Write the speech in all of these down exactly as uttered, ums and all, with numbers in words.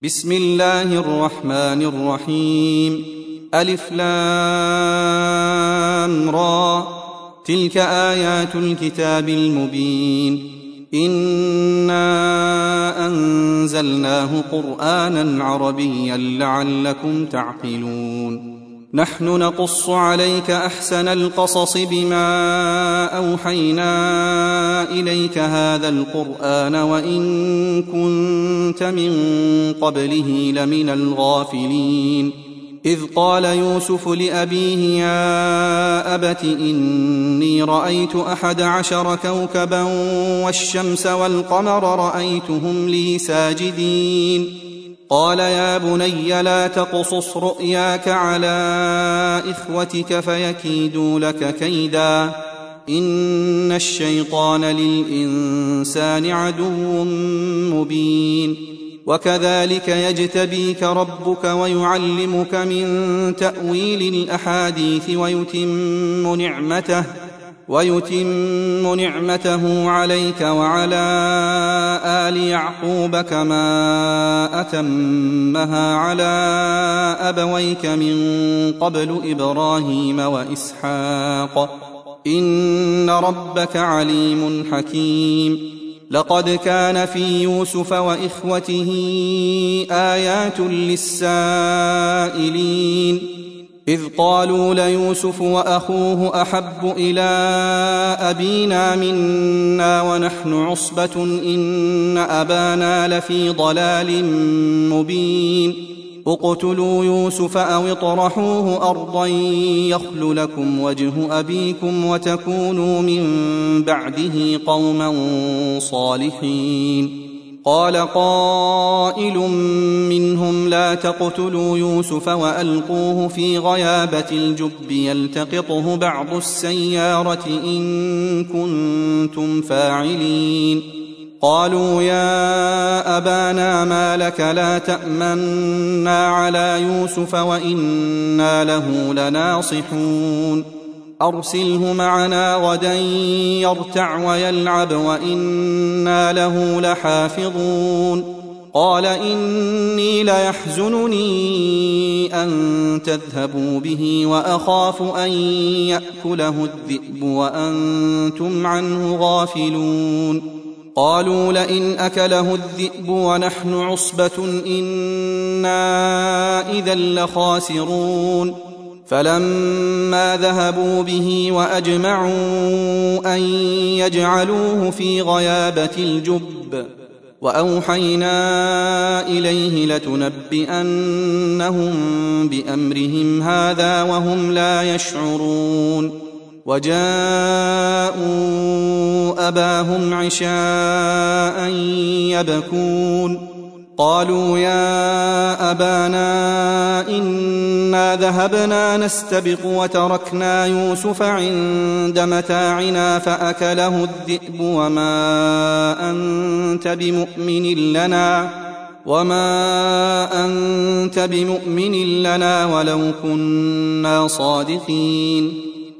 بسم الله الرحمن الرحيم. ألف لام را، تلك آيات الكتاب المبين. إنا أنزلناه قرآنا عربيا لعلكم تعقلون. نحن نقص عليك أحسن القصص بما أوحينا إليك هذا القرآن وإن كنت من قبله لمن الغافلين. إذ قال يوسف لأبيه يا أبت إني رأيت أحد عشر كوكبا والشمس والقمر رأيتهم لي ساجدين. قال يا بني لا تقصص رؤياك على إخوتك فيكيدوا لك كيدا، إن الشيطان للإنسان عدو مبين. وكذلك يجتبيك ربك ويعلمك من تأويل الأحاديث ويتم نعمته ويتم نعمته عليك وعلى آل يعقوب كما أتمها على أبويك من قبل إبراهيم وإسحاق، إن ربك عليم حكيم. لقد كان في يوسف وإخوته آيات للسائلين، إذ قالوا ليوسف وأخوه أحب إلى أبينا منا ونحن عصبة إن أبانا لفي ضلال مبين. اقتلوا يوسف أو اطرحوه أرضا يخل لكم وجه أبيكم وتكونوا من بعده قوما صالحين. قال قائل منهم لا تقتلوا يوسف وألقوه في غيابة الجب يلتقطه بعض السيارة إن كنتم فاعلين. قالوا يا أبانا ما لك لا تأمنا على يوسف وإنا له لناصحون. أرسله معنا غدا يرتع ويلعب وإنا له لحافظون. قال إني ليحزنني أن تذهبوا به وأخاف أن يأكله الذئب وأنتم عنه غافلون. قالوا لئن أكله الذئب ونحن عصبة إنا إذا لخاسرون. فلما ذهبوا به وأجمعوا أن يجعلوه في غيابة الجب وأوحينا إليه لتنبئنهم بأمرهم هذا وهم لا يشعرون. وجاءوا أباهم عشاء يبكون. قالوا يا أبانا إنا ذهبنا نستبق وتركنا يوسف عند متاعنا فأكله الذئب وما أنت بمؤمن لنا وما أنت بمؤمن لنا ولو كنا صادقين.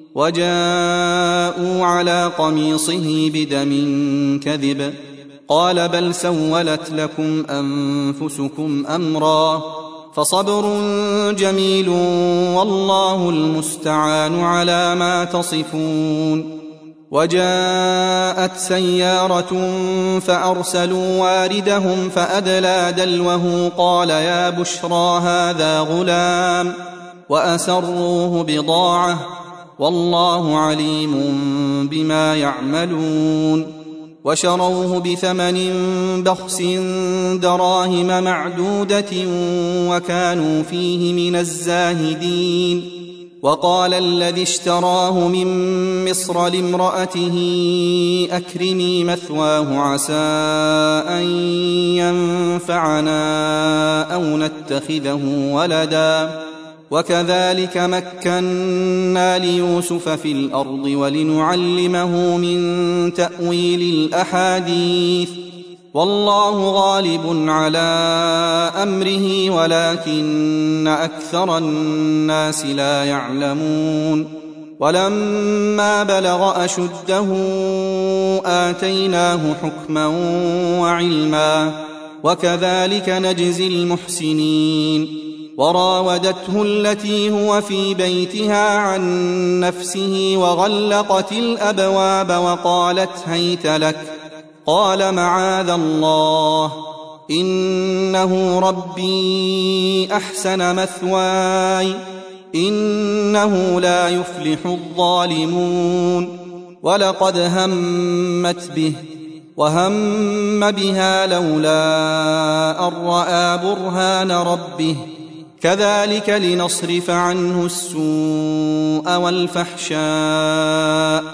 وجاءوا على قميصه بدم كذب قال بل سولت لكم أنفسكم أمرا فصبر جميل والله المستعان على ما تصفون. وجاءت سيارة فأرسلوا واردهم فأدلى دلوه قال يا بشرى هذا غلام وأسروه بضاعة والله عليم بما يعملون. وشروه بثمن بخس دراهم معدودة وكانوا فيه من الزاهدين. وقال الذي اشتراه من مصر لامرأته أكرمي مثواه عسى أن ينفعنا أو نتخذه ولدا وكذلك مكنا ليوسف في الأرض ولنعلمه من تأويل الأحاديث والله غالب على أمره ولكن أكثر الناس لا يعلمون. ولما بلغ أشده آتيناه حكما وعلما وكذلك نجزي المحسنين. وراودته التي هو في بيتها عن نفسه وغلقت الأبواب وقالت هيت لك، قال معاذ الله إنه ربي أحسن مثواي إنه لا يفلح الظالمون. ولقد همت به وهم بها لولا أن رأى برهان ربه كذلك لنصرف عنه السوء والفحشاء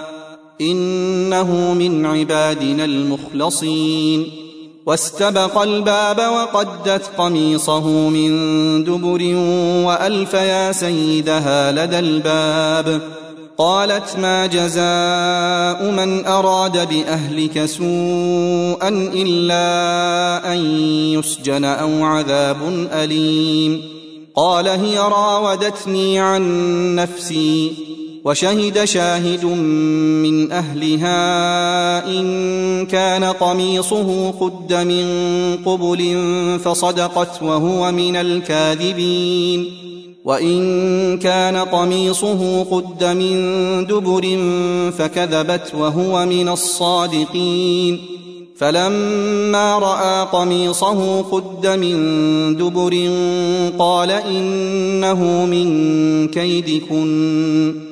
إنه من عبادنا المخلصين. واستبق الباب وقدت قميصه من دبر وألف يا سيدها لدى الباب. قالت ما جزاء من أراد بأهلك سوءا إلا أن يسجن أو عذاب أليم. قال هي راودتني عن نفسي. وشهد شاهد من أهلها إن كان قميصه قد من قبل فصدقت وهو من الكاذبين، وإن كان قميصه قد من دبر فكذبت وهو من الصادقين. فلما رأى قميصه قد من دبر قال إنه من كيدكن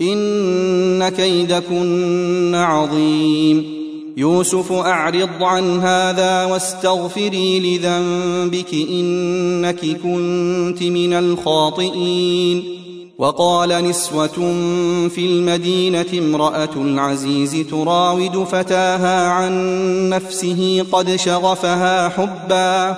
إن كيدكن عظيم. يوسف أعرض عن هذا واستغفري لذنبك إنك كنت من الخاطئين. وقال نسوة في المدينة امرأة العزيز تراود فتاها عن نفسه قد شغفها حبا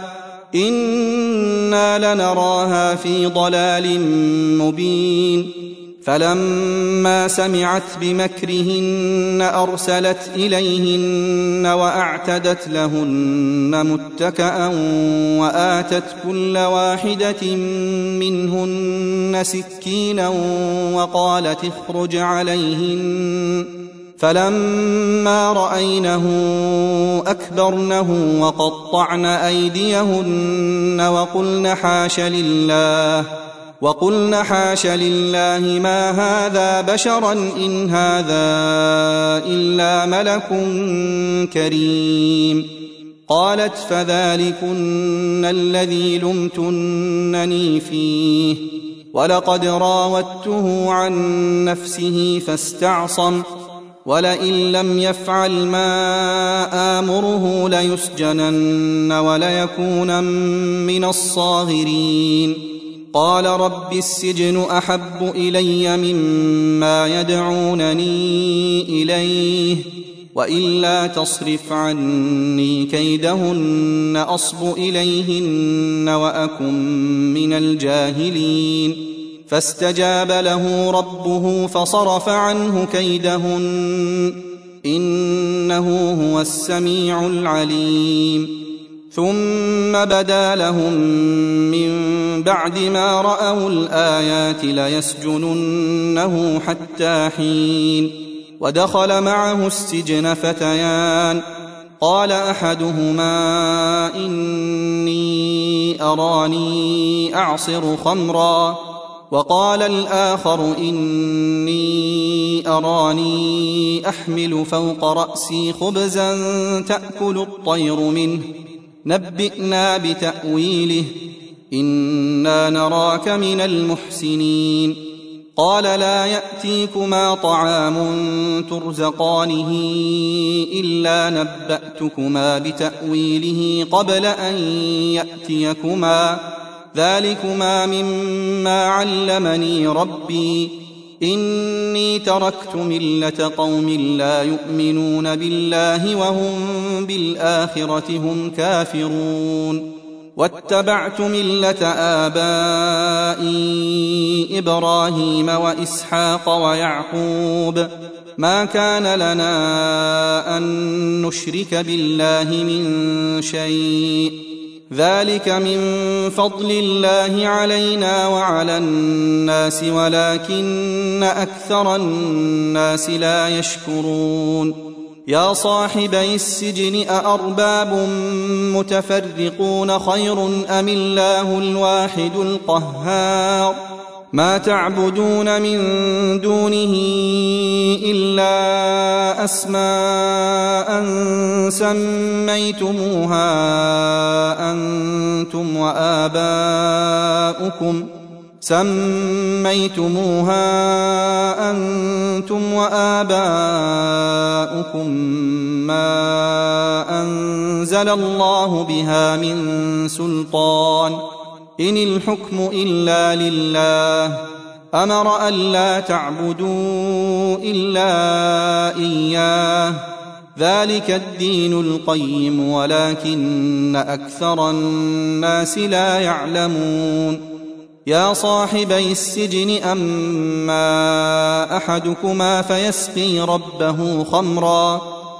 إنا لنراها في ضلال مبين. فلما سمعت بمكرهن أرسلت إليهن وأعتدت لهن متكأ وآتت كل واحدة منهن سكينا وقالت اخرج عليهن. فلما رأينه أكبرنه وقطعن أيديهن وقلن حاش لله وقلن حاش لله ما هذا بشرا إن هذا إلا ملك كريم. قالت فذلكن الذي لمتنني فيه ولقد راودته عن نفسه فاستعصم ولئن لم يفعل ما آمره ليسجنن وليكونن من الصاغرين. قال رب السجن أحب إلي مما يدعونني إليه وإلا تصرف عني كيدهن أصب إليهن وأكن من الجاهلين. فاستجاب له ربه فصرف عنه كيدهن إنه هو السميع العليم. ثم بدا لهم من بعد ما رأوا الآيات ليسجننه حتى حين. ودخل معه السجن فتيان قال أحدهما إني أراني أعصر خمرا وقال الآخر إني أراني أحمل فوق رأسي خبزا تأكل الطير منه نبئنا بتأويله إنا نراك من المحسنين. قال لا يأتيكما طعام ترزقانه إلا نبأتكما بتأويله قبل أن يأتيكما ذلكما مما علمني ربي إني تركت ملة قوم لا يؤمنون بالله وهم بالآخرة هم كافرون واتبعت ملة آبائي إبراهيم وإسحاق ويعقوب ما كان لنا أن نشرك بالله من شيء ذلك من فضل الله علينا وعلى الناس ولكن أكثر الناس لا يشكرون. يا صاحبي السجن أأرباب متفرقون خير أم الله الواحد القهار ما تعبدون من دونه إلا أسماء سميتموها أنتم وآباؤكم سميتموها أنتم وآباؤكم ما أنزل الله بها من سلطان إن الحكم إلا لله أمر ألا تعبدوا إلا إياه ذلك الدين القيم ولكن أكثر الناس لا يعلمون يا صاحبي السجن أما أحدكما فيسقي ربه خمرا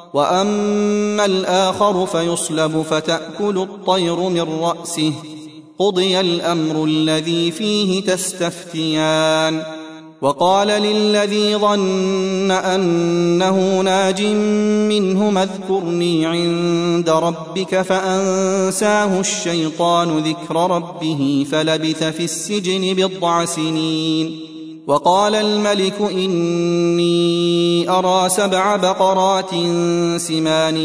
وأما الآخر فيصلب فتأكل الطير من رأسه قضي الأمر الذي فيه تستفتيان وقال للذي ظن أنه ناج منهما اذكرني عند ربك فأنساه الشيطان ذكر ربه فلبث في السجن بضع سنين وقال الملك إني أرى سبع بقرات سمان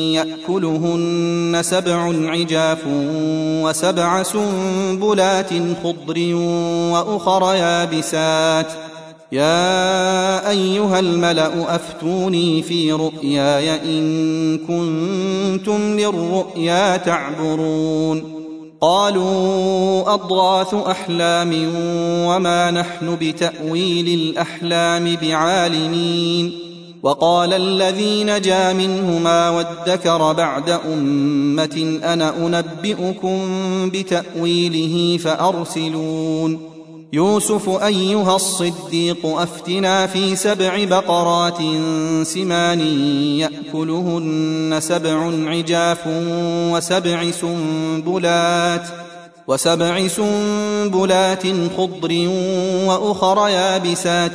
يأكلهن سبع عجاف وسبع سنبلات خضر وأخر يابسات يا أيها الملأ أفتوني في رؤياي إن كنتم للرؤيا تعبرون قالوا أضغاث أحلام وما نحن بتأويل الأحلام بعالمين وقال الذي نجا منهما وادكر بعد أمة أنا أنبئكم بتأويله فأرسلون يوسف أيها الصديق أفتنا في سبع بقرات سمان يأكلهن سبع عجاف وسبع سنبلات وسبع سنبلات خضر وأخر يابسات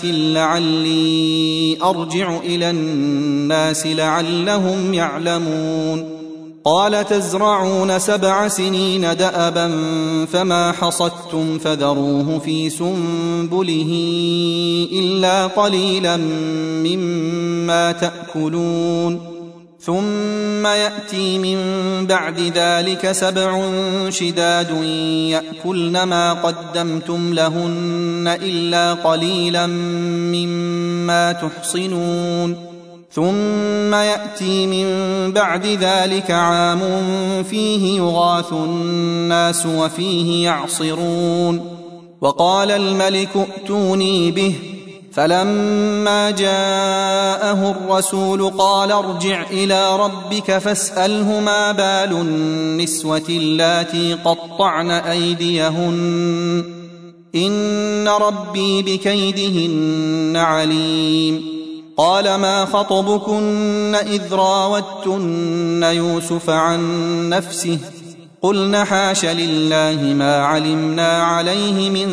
لعلي أرجع إلى الناس لعلهم يعلمون قال تزرعون سبع سنين دأبا فما حصدتم فذروه في سنبله إلا قليلا مما تأكلون ثم يأتي من بعد ذلك سبع شداد يأكلن ما قدمتم لهن إلا قليلا مما تحصنون ثم يأتي من بعد ذلك عام فيه يغاث الناس وفيه يعصرون وقال الملك ائتوني به فلما جاءه الرسول قال ارجع إلى ربك فاسأله ما بال النسوة اللاتي قطعن أيديهن إن ربي بكيدهن عليم قال ما خطبكن إذ راوتن يوسف عن نفسه قلن حاش لله ما علمنا عليه من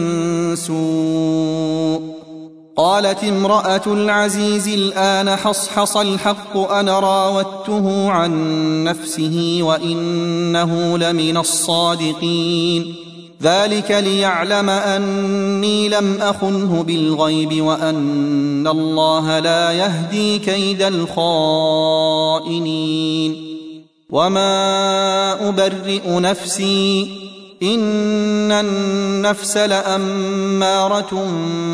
سوء قالت امرأة العزيز الآن حصحص الحق أنا راودته عن نفسه وإنه لمن الصادقين ذلك ليعلم أني لم أخنه بالغيب وأن الله لا يهدي كيد الخائنين وما أبرئ نفسي إن النفس لأمارة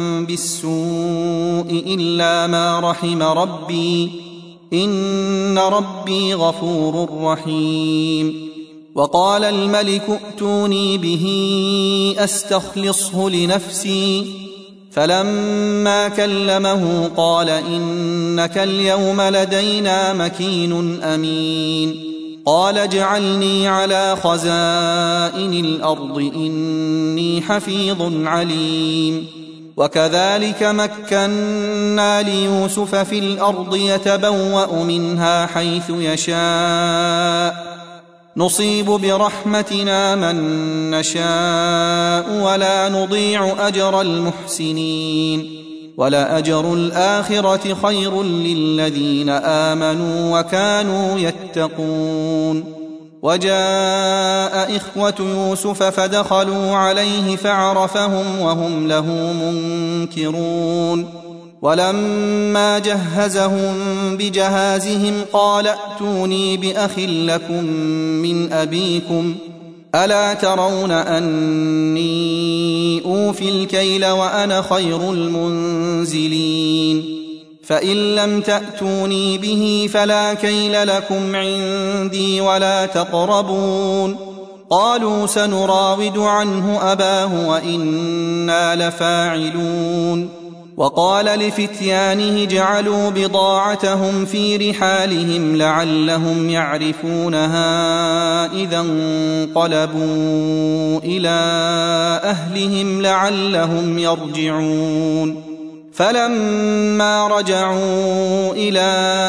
بالسوء إلا ما رحم ربي إن ربي غفور رحيم وقال الملك ائتوني به أستخلصه لنفسي فلما كلمه قال إنك اليوم لدينا مكين أمين قال اجعلني على خزائن الأرض إني حفيظ عليم وكذلك مكنا ليوسف في الأرض يتبوأ منها حيث يشاء نصيب برحمتنا من نشاء ولا نضيع أجر المحسنين ولأجر الآخرة خير للذين آمنوا وكانوا يتقون. وجاء إخوة يوسف فدخلوا عليه فعرفهم وهم له منكرون. ولما جهزهم بجهازهم قال ائتوني بأخ لكم من أبيكم ألا ترون أني أوفي الكيل وأنا خير المنزلين فإن لم تأتوني به فلا كيل لكم عندي ولا تقربون. قالوا سنراود عنه أباه وإنا لفاعلون. وقال لفتيانه جعلوا بضاعتهم في رحالهم لعلهم يعرفونها إذا انقلبوا إلى أهلهم لعلهم يرجعون. فلما رجعوا إلى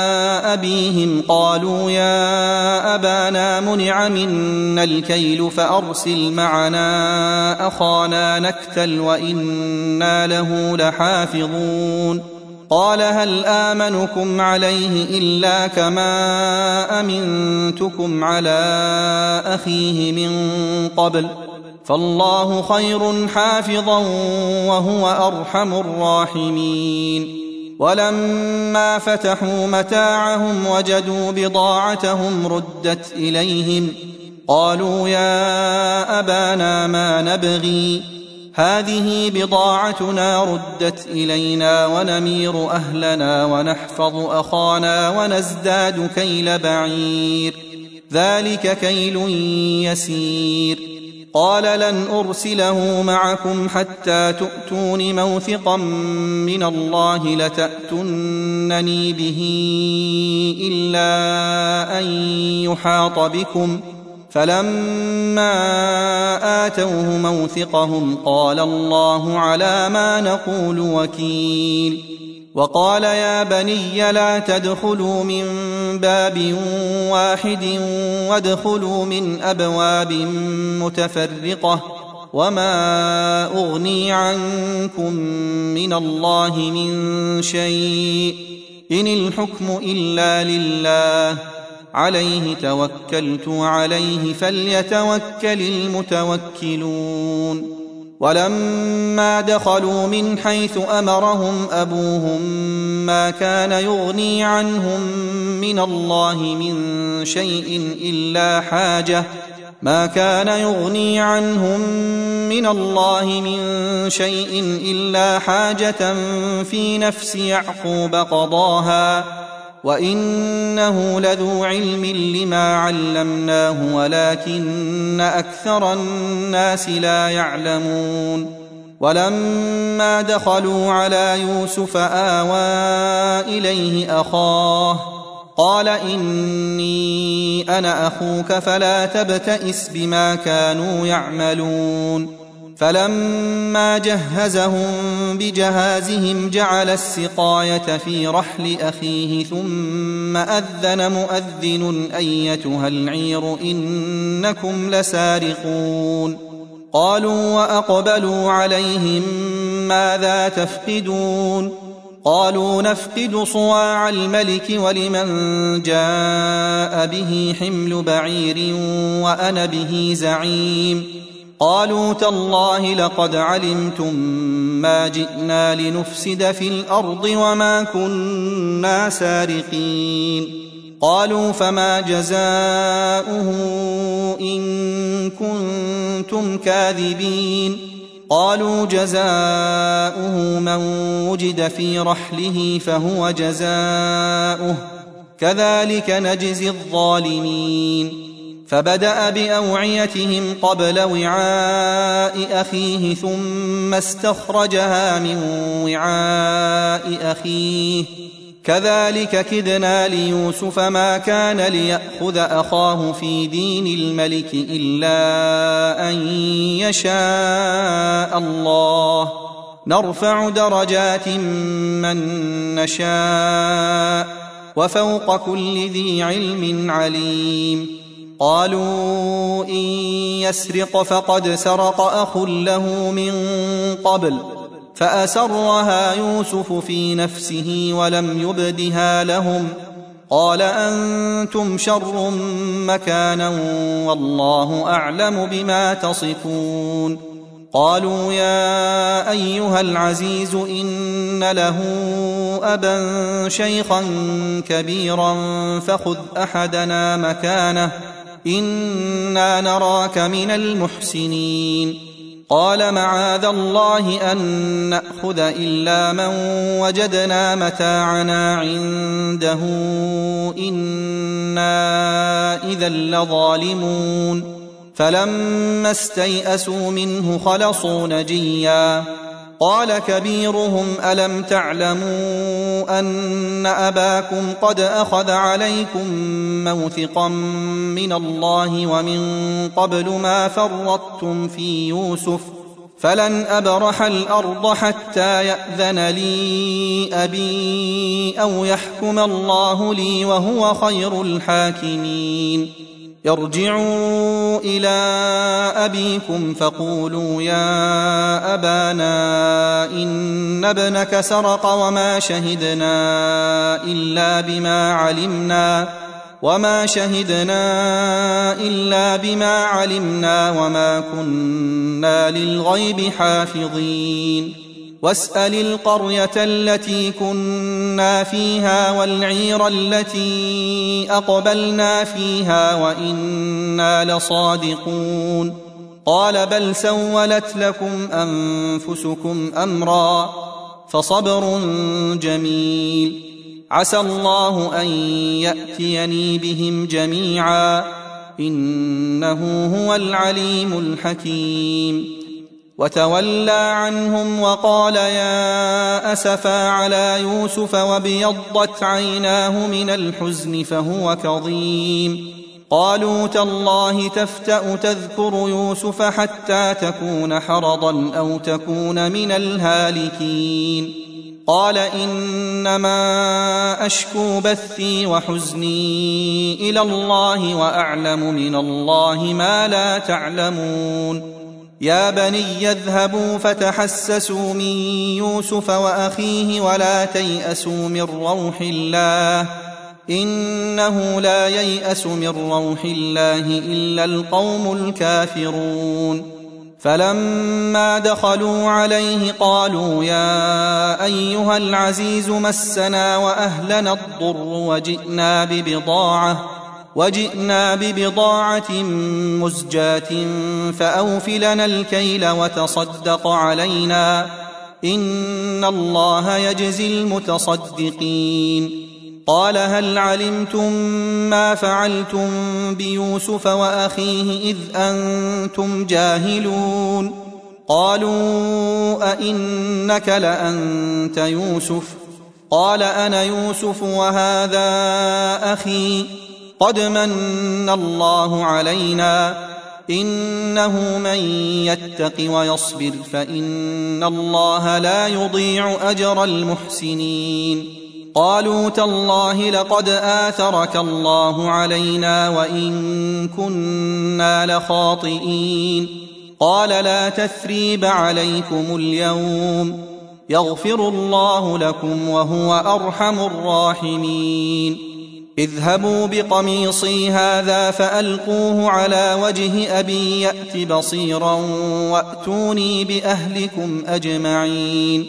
أبيهم قالوا يا أبانا منع منا الكيل فأرسل معنا أخانا نكتل وإنا له لحافظون. قال هل آمنكم عليه إلا كما أمنتكم على أخيه من قبل فالله خير حافظا وهو أرحم الراحمين. ولما فتحوا متاعهم وجدوا بضاعتهم ردت إليهم قالوا يا أبانا ما نبغي هذه بضاعتنا ردت إلينا ونمير أهلنا ونحفظ أخانا ونزداد كيل بعير ذلك كيل يسير. قال لن أرسله معكم حتى تؤتون موثقا من الله لتأتونني به إلا أن يحاط بكم فلما آتوه موثقهم قال الله على ما نقول وكيل. وقال يا بني لا تدخلوا من باب واحد وادخلوا من أبواب متفرقة وما أغني عنكم من الله من شيء إن الحكم إلا لله عليه توكلت عليه فليتوكل المتوكلون. ولما دخلوا من حيث أمرهم أبوهم ما كان يغني عنهم من الله من شيء إلا حاجة ما كان يغني عنهم من الله من شيء إلا حاجة في نفس يعقوب قضاها وإنه لذو علم لما علمناه ولكن أكثر الناس لا يعلمون. ولما دخلوا على يوسف آوى إليه أخاه قال إني أنا أخوك فلا تبتئس بما كانوا يعملون. فلما جهزهم بجهازهم جعل السقاية في رحل أخيه ثم أذن مؤذن أيتها العير إنكم لسارقون. قالوا وأقبلوا عليهم ماذا تفقدون قالوا نفقد صواع الملك ولمن جاء به حمل بعير وأنا به زعيم. قالوا تالله لقد علمتم ما جئنا لنفسد في الأرض وما كنا سارقين. قالوا فما جزاؤه إن كنتم كاذبين. قالوا جزاؤه من وجد في رحله فهو جزاؤه كذلك نجزي الظالمين. فبدأ بأوعيتهم قبل وعاء أخيه ثم استخرجها من وعاء أخيه كذلك كدنا ليوسف ما كان ليأخذ أخاه في دين الملك إلا أن يشاء الله نرفع درجات من نشاء وفوق كل ذي علم عليم. قالوا إن يسرق فقد سرق أخ له من قبل فأسرها يوسف في نفسه ولم يبدها لهم قال أنتم شر مكانا والله أعلم بما تصفون قالوا يا أيها العزيز إن له أبا شيخا كبيرا فخذ أحدنا مكانه إنا نراك من المحسنين قال معاذ الله أن نأخذ إلا من وجدنا متاعنا عنده إنا إذا لظالمون فلما استيئسوا منه خلصوا نجيا قال كبيرهم ألم تعلموا أن أباكم قد أخذ عليكم موثقا من الله ومن قبل ما فرطتم في يوسف فلن أبرح الأرض حتى يأذن لي أبي أو يحكم الله لي وهو خير الحاكمين ارجعوا إلى أبيكم فقولوا يا أبانا إن ابنك سرق وما شهدنا إلا بما علمنا وما شهدنا إلا بما علمنا وما كنا للغيب حافظين واسأل القرية التي كنا فيها والعير التي أقبلنا فيها وإنا لصادقون قال بل سولت لكم أنفسكم أمرا فصبر جميل عسى الله أن يأتيني بهم جميعا إنه هو العليم الحكيم وتولى عنهم وقال يا أسفا على يوسف وابيضت عيناه من الحزن فهو كظيم قالوا تالله تفتأ تذكر يوسف حتى تكون حرضا أو تكون من الهالكين قال إنما أشكو بثي وحزني إلى الله وأعلم من الله ما لا تعلمون يا بني اذهبوا فتحسسوا من يوسف وأخيه ولا تيأسوا من روح الله إنه لا ييأس من روح الله إلا القوم الكافرون فلما دخلوا عليه قالوا يا أيها العزيز مسنا وأهلنا الضر وجئنا ببضاعة وجئنا ببضاعة مزجاة فأوف لنا الكيل وتصدق علينا إن الله يجزي المتصدقين قال هل علمتم ما فعلتم بيوسف وأخيه إذ أنتم جاهلون قالوا أئنك لأنت يوسف قال أنا يوسف وهذا أخي قد من الله علينا إنه من يتق ويصبر فإن الله لا يضيع أجر المحسنين قالوا تالله لقد آثرك الله علينا وإن كنا لخاطئين قال لا تثريب عليكم اليوم يغفر الله لكم وهو أرحم الراحمين اذهبوا بقميصي هذا فألقوه على وجه أبي يأت بصيرا وأتوني بأهلكم أجمعين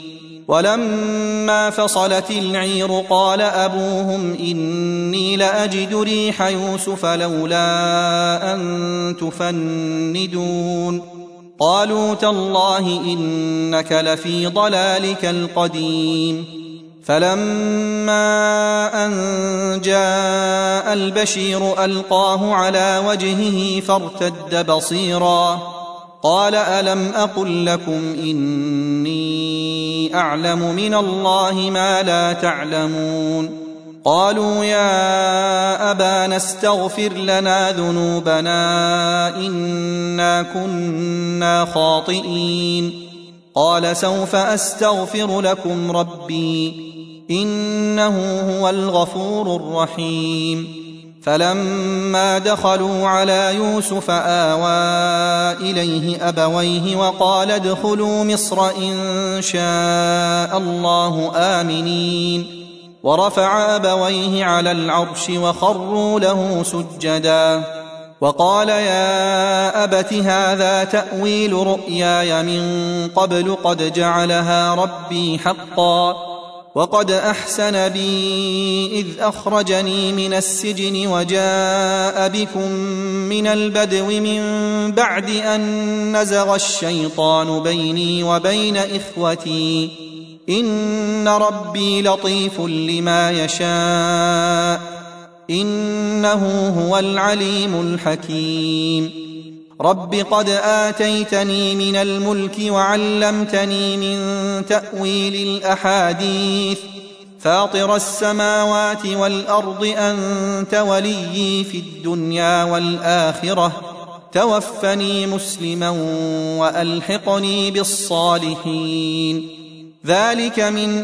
ولما فصلت العير قال أبوهم إني لأجد ريح يوسف لولا أن تفندون قالوا تالله إنك لفي ضلالك القديم فلما أن جاء البشير ألقاه على وجهه فارتد بصيرا قال ألم أقل لكم إني أعلم من الله ما لا تعلمون قالوا يا أبانا استغفر لنا ذنوبنا إنا كنا خاطئين قال سوف أستغفر لكم ربي إنه هو الغفور الرحيم فلما دخلوا على يوسف آوى إليه أبويه وقال ادخلوا مصر إن شاء الله آمنين، ورفع أبويه على العرش وخروا له سجدا، وقال يا أبت هذا تأويل رؤياي من قبل قد جعلها ربي حقا، وقد أحسن بي إذ أخرجني من السجن وجاء بكم من البدو من بعد أن نزغ الشيطان بيني وبين إخوتي، إن ربي لطيف لما يشاء إنه هو العليم الحكيم. رب قد آتيتني من الملك وعلمتني من تأويل الأحاديث، فاطر السماوات والأرض أنت وليي في الدنيا والآخرة، توفني مسلما وألحقني بالصالحين. ذلك من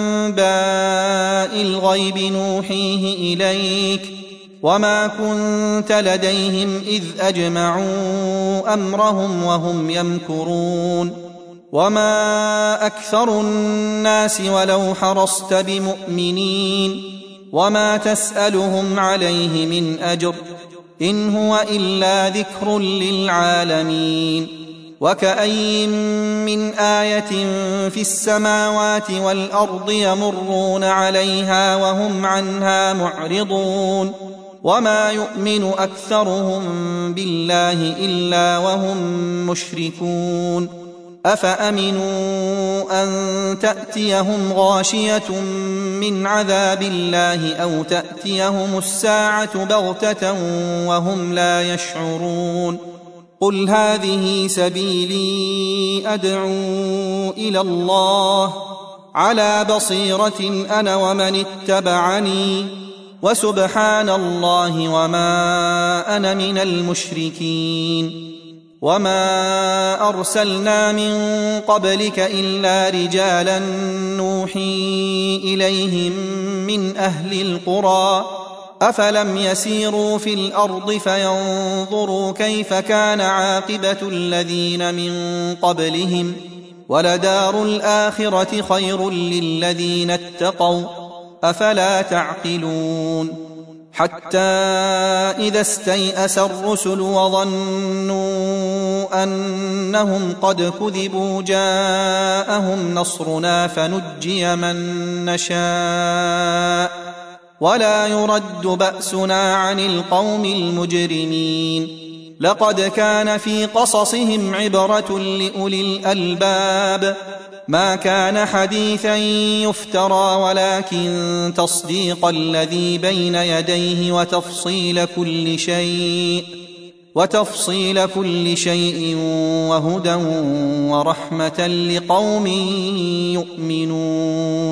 أنباء الغيب نوحيه إليك، وما كنت لديهم إذ أجمعوا أمرهم وهم يمكرون، وما أكثر الناس ولو حرصت بمؤمنين، وما تسألهم عليه من أجر إن هو إلا ذكر للعالمين. وكأين من آية في السماوات والأرض يمرون عليها وهم عنها معرضون، وما يؤمن أكثرهم بالله إلا وهم مشركون. أفأمنوا أن تأتيهم غاشية من عذاب الله أو تأتيهم الساعة بغتة وهم لا يشعرون. قل هذه سبيلي أدعو إلى الله على بصيرة أنا ومن اتبعني، وسبحان الله وما أنا من المشركين. وما أرسلنا من قبلك إلا رجالا نوحي إليهم من أهل القرى، أفلم يسيروا في الأرض فينظروا كيف كان عاقبة الذين من قبلهم، ولدار الآخرة خير للذين اتقوا، أفلا تعقلون. حتى إذا استيأس الرسل وظنوا أنهم قد كذبوا جاءهم نصرنا فنجي من نشاء ولا يرد بأسنا عن القوم المجرمين. لقد كان في قصصهم عبرة لأولي الألباب، ما كان حديثا يفترى ولكن تصديق الذي بين يديه وتفصيل كل شيء وتفصيل كل شيء وهدى ورحمة لقوم يؤمنون.